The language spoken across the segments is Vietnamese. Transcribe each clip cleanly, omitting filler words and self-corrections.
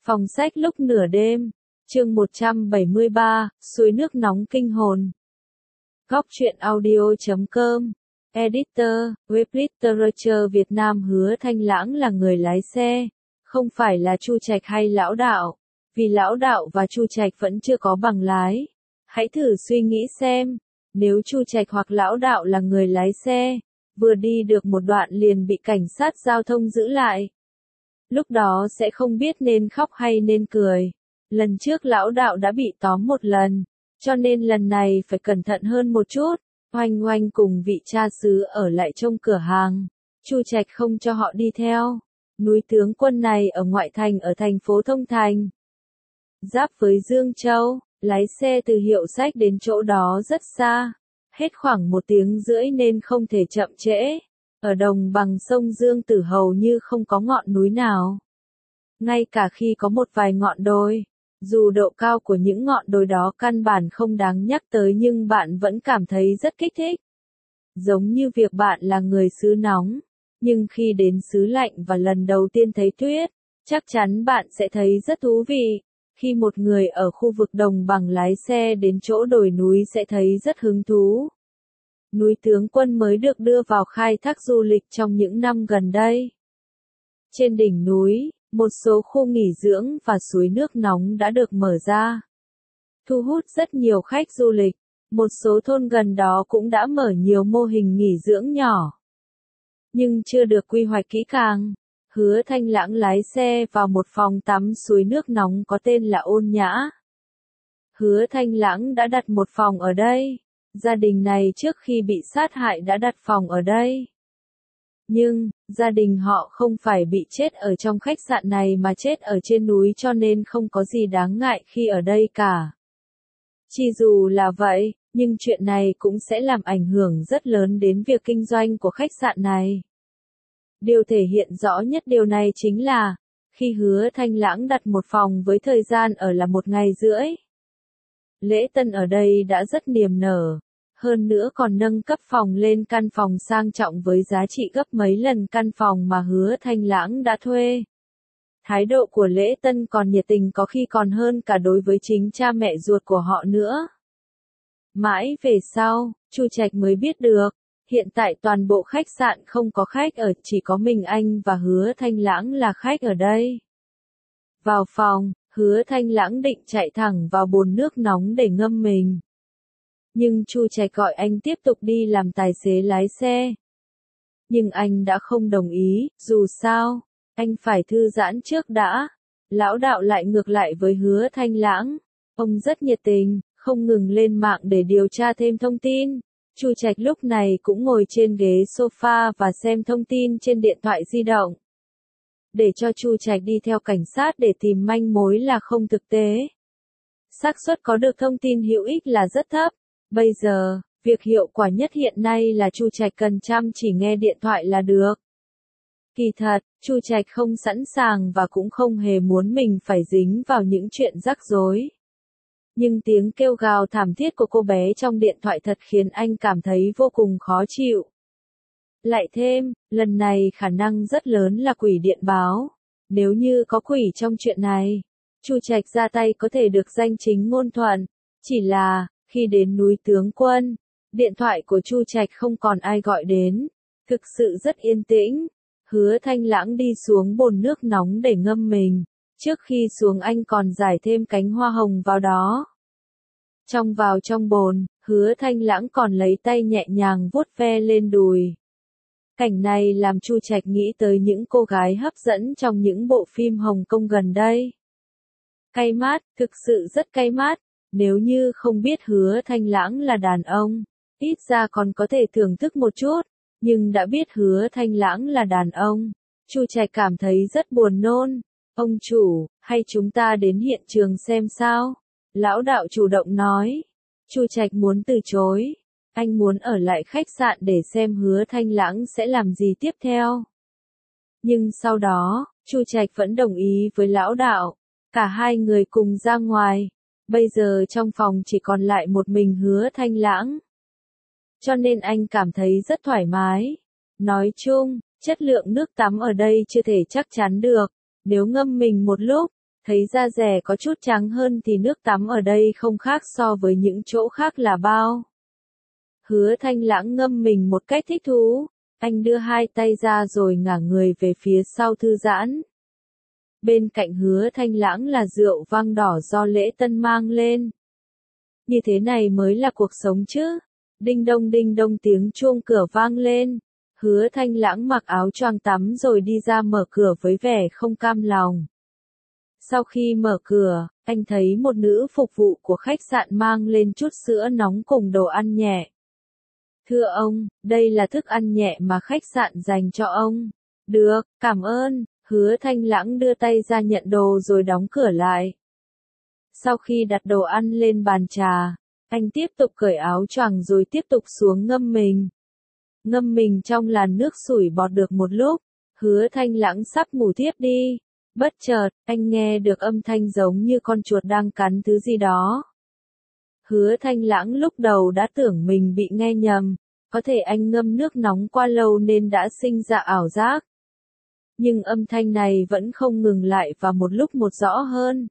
Phòng sách lúc nửa đêm, chương 173, suối nước nóng kinh hồn. Góc truyện audio.com, Editor, Web Literature Việt Nam. Hứa Thanh Lãng là người lái xe, không phải là Chu Trạch hay Lão Đạo, vì Lão Đạo và Chu Trạch vẫn chưa có bằng lái. Hãy thử suy nghĩ xem, nếu Chu Trạch hoặc Lão Đạo là người lái xe, vừa đi được một đoạn liền bị cảnh sát giao thông giữ lại. Lúc đó sẽ không biết nên khóc hay nên cười. Lần trước Lão Đạo đã bị tóm một lần, cho nên lần này phải cẩn thận hơn một chút. Oanh Oanh cùng vị cha xứ ở lại trong cửa hàng. Chu Trạch không cho họ đi theo. Núi Tướng Quân này ở ngoại thành, ở thành phố Thông Thành, giáp với Dương Châu. Lái xe từ Hiệu Sách đến chỗ đó rất xa, hết khoảng 1 tiếng rưỡi nên không thể chậm trễ. Ở đồng bằng sông Dương Tử hầu như không có ngọn núi nào. Ngay cả khi có một vài ngọn đồi, dù độ cao của những ngọn đồi đó căn bản không đáng nhắc tới nhưng bạn vẫn cảm thấy rất kích thích. Giống như việc bạn là người xứ nóng, nhưng khi đến xứ lạnh và lần đầu tiên thấy tuyết, chắc chắn bạn sẽ thấy rất thú vị. Khi một người ở khu vực đồng bằng lái xe đến chỗ đồi núi sẽ thấy rất hứng thú. Núi Tướng Quân mới được đưa vào khai thác du lịch trong những năm gần đây. Trên đỉnh núi, một số khu nghỉ dưỡng và suối nước nóng đã được mở ra, thu hút rất nhiều khách du lịch. Một số thôn gần đó cũng đã mở nhiều mô hình nghỉ dưỡng nhỏ, nhưng chưa được quy hoạch kỹ càng. Hứa Thanh Lãng lái xe vào một phòng tắm suối nước nóng có tên là Ôn Nhã. Hứa Thanh Lãng đã đặt một phòng ở đây. Gia đình này trước khi bị sát hại đã đặt phòng ở đây. Nhưng, gia đình họ không phải bị chết ở trong khách sạn này mà chết ở trên núi, cho nên không có gì đáng ngại khi ở đây cả. Chỉ dù là vậy, nhưng chuyện này cũng sẽ làm ảnh hưởng rất lớn đến việc kinh doanh của khách sạn này. Điều thể hiện rõ nhất điều này chính là, khi Hứa Thanh Lãng đặt một phòng với thời gian ở là 1 ngày rưỡi. Lễ tân ở đây đã rất niềm nở, hơn nữa còn nâng cấp phòng lên căn phòng sang trọng với giá trị gấp mấy lần căn phòng mà Hứa Thanh Lãng đã thuê. Thái độ của lễ tân còn nhiệt tình, có khi còn hơn cả đối với chính cha mẹ ruột của họ nữa. Mãi về sau, Chu Trạch mới biết được, hiện tại toàn bộ khách sạn không có khách ở, chỉ có mình anh và Hứa Thanh Lãng là khách ở đây. Vào phòng, Hứa Thanh Lãng định chạy thẳng vào bồn nước nóng để ngâm mình. Nhưng Chu Trạch gọi anh tiếp tục đi làm tài xế lái xe. Nhưng anh đã không đồng ý, dù sao, anh phải thư giãn trước đã. Lão Đạo lại ngược lại với Hứa Thanh Lãng. Ông rất nhiệt tình, không ngừng lên mạng để điều tra thêm thông tin. Chu Trạch lúc này cũng ngồi trên ghế sofa và xem thông tin trên điện thoại di động. Để cho Chu Trạch đi theo cảnh sát để tìm manh mối là không thực tế. Xác suất có được thông tin hữu ích là rất thấp. Bây giờ, việc hiệu quả nhất hiện nay là Chu Trạch cần chăm chỉ nghe điện thoại là được. Kỳ thật, Chu Trạch không sẵn sàng và cũng không hề muốn mình phải dính vào những chuyện rắc rối. Nhưng tiếng kêu gào thảm thiết của cô bé trong điện thoại thật khiến anh cảm thấy vô cùng khó chịu. Lại thêm, lần này khả năng rất lớn là quỷ điện báo. Nếu như có quỷ trong chuyện này, Chu Trạch ra tay có thể được danh chính ngôn thuận. Chỉ là, khi đến núi Tướng Quân, điện thoại của Chu Trạch không còn ai gọi đến. Thực sự rất yên tĩnh. Hứa Thanh Lãng đi xuống bồn nước nóng để ngâm mình. Trước khi xuống anh còn rải thêm cánh hoa hồng vào đó. Trong bồn, Hứa Thanh Lãng còn lấy tay nhẹ nhàng vuốt ve lên đùi. Cảnh này làm Chu Trạch nghĩ tới những cô gái hấp dẫn trong những bộ phim Hồng Kông gần đây. Cay mắt, thực sự rất cay mắt. Nếu như không biết Hứa Thanh Lãng là đàn ông, ít ra còn có thể thưởng thức một chút. Nhưng đã biết Hứa Thanh Lãng là đàn ông, Chu Trạch cảm thấy rất buồn nôn. Ông chủ, hay chúng ta đến hiện trường xem sao? Lão Đạo chủ động nói. Chu Trạch muốn từ chối. Anh muốn ở lại khách sạn để xem Hứa Thanh Lãng sẽ làm gì tiếp theo. Nhưng sau đó, Chu Trạch vẫn đồng ý với Lão Đạo. Cả hai người cùng ra ngoài. Bây giờ trong phòng chỉ còn lại một mình Hứa Thanh Lãng. Cho nên anh cảm thấy rất thoải mái. Nói chung, chất lượng nước tắm ở đây chưa thể chắc chắn được. Nếu ngâm mình một lúc, Thấy da dẻ có chút trắng hơn thì nước tắm ở đây không khác so với những chỗ khác là bao. Hứa Thanh Lãng ngâm mình một cách thích thú, anh đưa hai tay ra rồi ngả người về phía sau thư giãn. Bên cạnh Hứa Thanh Lãng là rượu vang đỏ do lễ tân mang lên. Như thế này mới là cuộc sống chứ. Đinh đông tiếng chuông cửa vang lên. Hứa Thanh Lãng mặc áo choàng tắm rồi đi ra mở cửa với vẻ không cam lòng. Sau khi mở cửa, anh thấy một nữ phục vụ của khách sạn mang lên chút sữa nóng cùng đồ ăn nhẹ. Thưa ông, đây là thức ăn nhẹ mà khách sạn dành cho ông. Được, cảm ơn. Hứa Thanh Lãng đưa tay ra nhận đồ rồi đóng cửa lại. Sau khi đặt đồ ăn lên bàn trà, anh tiếp tục cởi áo choàng rồi tiếp tục xuống ngâm mình. Ngâm mình trong làn nước sủi bọt được một lúc, Hứa Thanh Lãng sắp ngủ thiếp đi. Bất chợt, anh nghe được âm thanh giống như con chuột đang cắn thứ gì đó. Hứa Thanh Lãng lúc đầu đã tưởng mình bị nghe nhầm, có thể anh ngâm nước nóng qua lâu nên đã sinh ra ảo giác. Nhưng âm thanh này vẫn không ngừng lại và một lúc một rõ hơn.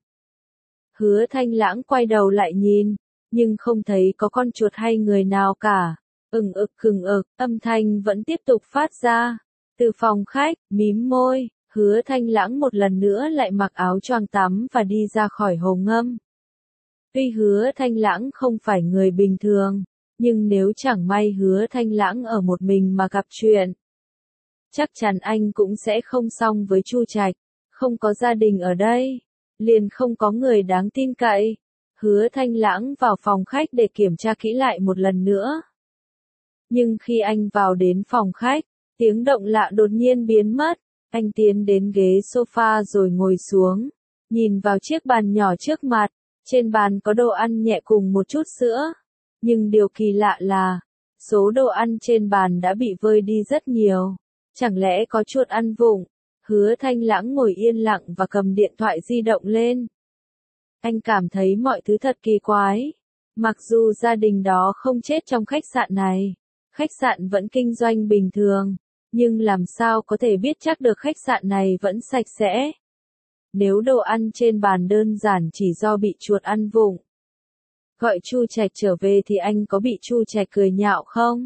Hứa Thanh Lãng quay đầu lại nhìn, nhưng không thấy có con chuột hay người nào cả. Khừng ực, âm thanh vẫn tiếp tục phát ra. Từ phòng khách, mím môi, Hứa Thanh Lãng một lần nữa lại mặc áo choàng tắm và đi ra khỏi hồ ngâm. Tuy Hứa Thanh Lãng không phải người bình thường, nhưng nếu chẳng may Hứa Thanh Lãng ở một mình mà gặp chuyện, chắc chắn anh cũng sẽ không xong với Chu Trạch. Không có gia đình ở đây, liền không có người đáng tin cậy. Hứa Thanh Lãng vào phòng khách để kiểm tra kỹ lại một lần nữa. Nhưng khi anh vào đến phòng khách, tiếng động lạ đột nhiên biến mất. Anh tiến đến ghế sofa rồi ngồi xuống, nhìn vào chiếc bàn nhỏ trước mặt. Trên bàn có đồ ăn nhẹ cùng một chút sữa. Nhưng điều kỳ lạ là, số đồ ăn trên bàn đã bị vơi đi rất nhiều. Chẳng lẽ có chuột ăn vụng? Hứa Thanh Lãng ngồi yên lặng và cầm điện thoại di động lên. Anh cảm thấy mọi thứ thật kỳ quái. Mặc dù gia đình đó không chết trong khách sạn này, khách sạn vẫn kinh doanh bình thường, nhưng làm sao có thể biết chắc được khách sạn này vẫn sạch sẽ? Nếu đồ ăn trên bàn đơn giản chỉ do bị chuột ăn vụng, gọi Chu Trạch trở về thì anh có bị Chu Trạch cười nhạo không?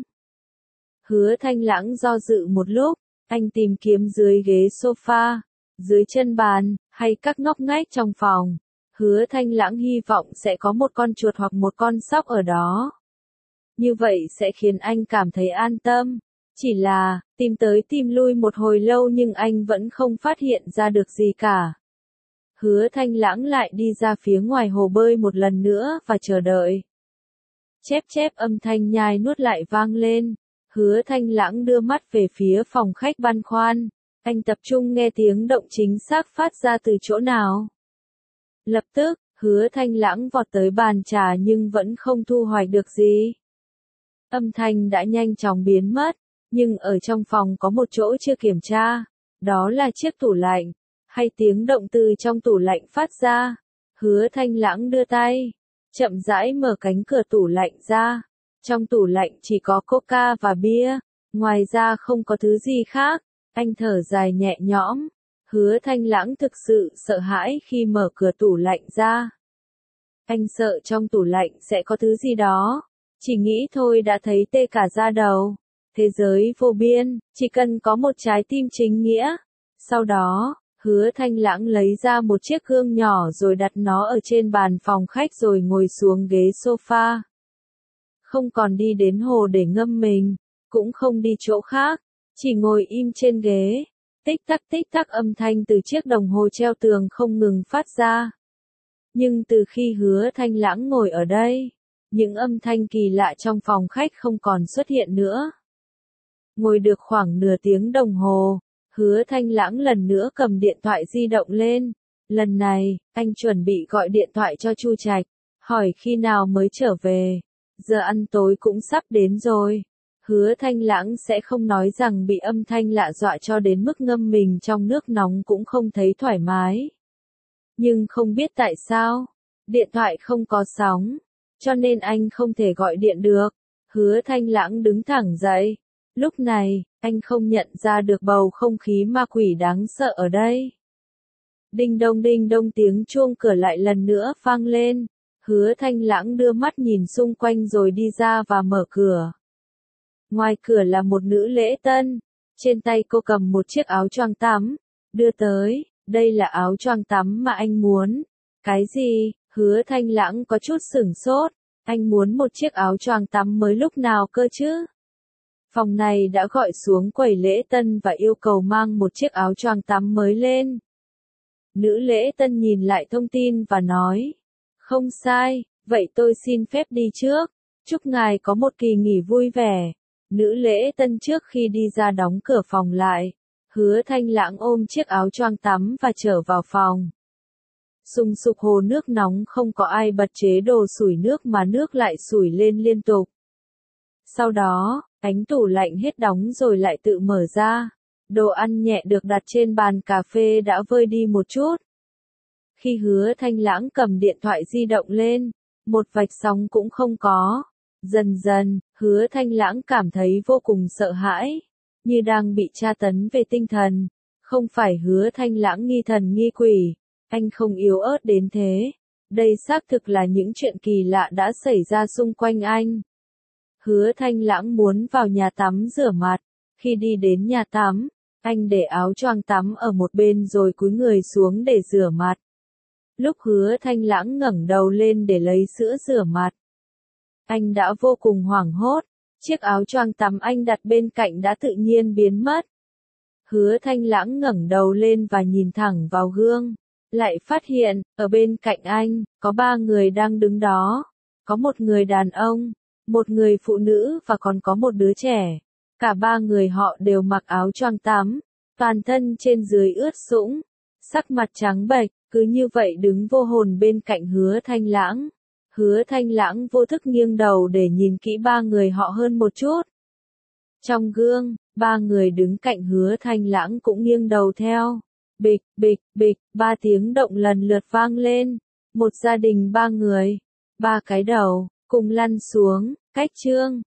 Hứa Thanh Lãng do dự một lúc, anh tìm kiếm dưới ghế sofa, dưới chân bàn, hay các ngóc ngách trong phòng. Hứa Thanh Lãng hy vọng sẽ có một con chuột hoặc một con sóc ở đó. Như vậy sẽ khiến anh cảm thấy an tâm. Chỉ là, tìm tới tìm lui một hồi lâu nhưng anh vẫn không phát hiện ra được gì cả. Hứa Thanh Lãng lại đi ra phía ngoài hồ bơi một lần nữa và chờ đợi. Chép âm thanh nhai nuốt lại vang lên. Hứa Thanh Lãng đưa mắt về phía phòng khách băn khoăn. Anh tập trung nghe tiếng động chính xác phát ra từ chỗ nào. Lập tức, Hứa Thanh Lãng vọt tới bàn trà nhưng vẫn không thu hoạch được gì. Âm thanh đã nhanh chóng biến mất, nhưng ở trong phòng có một chỗ chưa kiểm tra. Đó là chiếc tủ lạnh. Hay tiếng động từ trong tủ lạnh phát ra. Hứa Thanh Lãng đưa tay, chậm rãi mở cánh cửa tủ lạnh ra. Trong tủ lạnh chỉ có coca và bia, ngoài ra không có thứ gì khác. Anh thở dài nhẹ nhõm. Hứa Thanh Lãng thực sự sợ hãi khi mở cửa tủ lạnh ra. Anh sợ trong tủ lạnh sẽ có thứ gì đó. Chỉ nghĩ thôi đã thấy tê cả da đầu. Thế giới vô biên, chỉ cần có một trái tim chính nghĩa. Sau đó, Hứa Thanh Lãng lấy ra một chiếc gương nhỏ rồi đặt nó ở trên bàn phòng khách rồi ngồi xuống ghế sofa. Không còn đi đến hồ để ngâm mình, cũng không đi chỗ khác, chỉ ngồi im trên ghế. Tích tắc âm thanh từ chiếc đồng hồ treo tường không ngừng phát ra. Nhưng từ khi Hứa Thanh Lãng ngồi ở đây, những âm thanh kỳ lạ trong phòng khách không còn xuất hiện nữa. Ngồi được khoảng nửa tiếng đồng hồ, Hứa Thanh Lãng lần nữa cầm điện thoại di động lên. Lần này, anh chuẩn bị gọi điện thoại cho Chu Trạch, hỏi khi nào mới trở về. Giờ ăn tối cũng sắp đến rồi. Hứa Thanh Lãng sẽ không nói rằng bị âm thanh lạ dọa cho đến mức ngâm mình trong nước nóng cũng không thấy thoải mái. Nhưng không biết tại sao, điện thoại không có sóng, cho nên anh không thể gọi điện được. Hứa Thanh Lãng đứng thẳng dậy. Lúc này, anh không nhận ra được bầu không khí ma quỷ đáng sợ ở đây. đinh đông tiếng chuông cửa lại lần nữa vang lên. Hứa Thanh Lãng đưa mắt nhìn xung quanh rồi đi ra và mở cửa. Ngoài cửa là một nữ lễ tân, trên tay cô cầm một chiếc áo choàng tắm, đưa tới, đây là áo choàng tắm mà anh muốn. Cái gì? Hứa Thanh Lãng có chút sửng sốt, anh muốn một chiếc áo choàng tắm mới lúc nào cơ chứ? Phòng này đã gọi xuống quầy lễ tân và yêu cầu mang một chiếc áo choàng tắm mới lên. Nữ lễ tân nhìn lại thông tin và nói, không sai, vậy tôi xin phép đi trước, chúc ngài có một kỳ nghỉ vui vẻ. Nữ lễ tân trước khi đi ra đóng cửa phòng lại, Hứa Thanh Lãng ôm chiếc áo choàng tắm và trở vào phòng. Sùng sục hồ nước nóng, không có ai bật chế độ sủi nước mà nước lại sủi lên liên tục. Sau đó, cánh tủ lạnh hết đóng rồi lại tự mở ra. Đồ ăn nhẹ được đặt trên bàn cà phê đã vơi đi một chút. Khi Hứa Thanh Lãng cầm điện thoại di động lên, một vạch sóng cũng không có. Dần dần, Hứa Thanh Lãng cảm thấy vô cùng sợ hãi, như đang bị tra tấn về tinh thần. Không phải Hứa Thanh Lãng nghi thần nghi quỷ, anh không yếu ớt đến thế. Đây xác thực là những chuyện kỳ lạ đã xảy ra xung quanh anh. Hứa Thanh Lãng muốn vào nhà tắm rửa mặt. Khi đi đến nhà tắm, anh để áo choàng tắm ở một bên rồi cúi người xuống để rửa mặt. Lúc Hứa Thanh Lãng ngẩng đầu lên để lấy sữa rửa mặt, anh đã vô cùng hoảng hốt. Chiếc áo choàng tắm anh đặt bên cạnh đã tự nhiên biến mất. Hứa Thanh Lãng ngẩng đầu lên và nhìn thẳng vào gương, lại phát hiện, ở bên cạnh anh, có 3 người đang đứng đó. Có một người đàn ông, một người phụ nữ và còn có một đứa trẻ. Cả 3 người họ đều mặc áo choàng tắm, toàn thân trên dưới ướt sũng, sắc mặt trắng bệch, cứ như vậy đứng vô hồn bên cạnh Hứa Thanh Lãng. Hứa Thanh Lãng vô thức nghiêng đầu để nhìn kỹ 3 người họ hơn một chút. Trong gương, 3 người đứng cạnh Hứa Thanh Lãng cũng nghiêng đầu theo. Bịch, bịch, bịch, 3 tiếng động lần lượt vang lên. Một gia đình 3 người, 3 cái đầu, cùng lăn xuống, cách chương.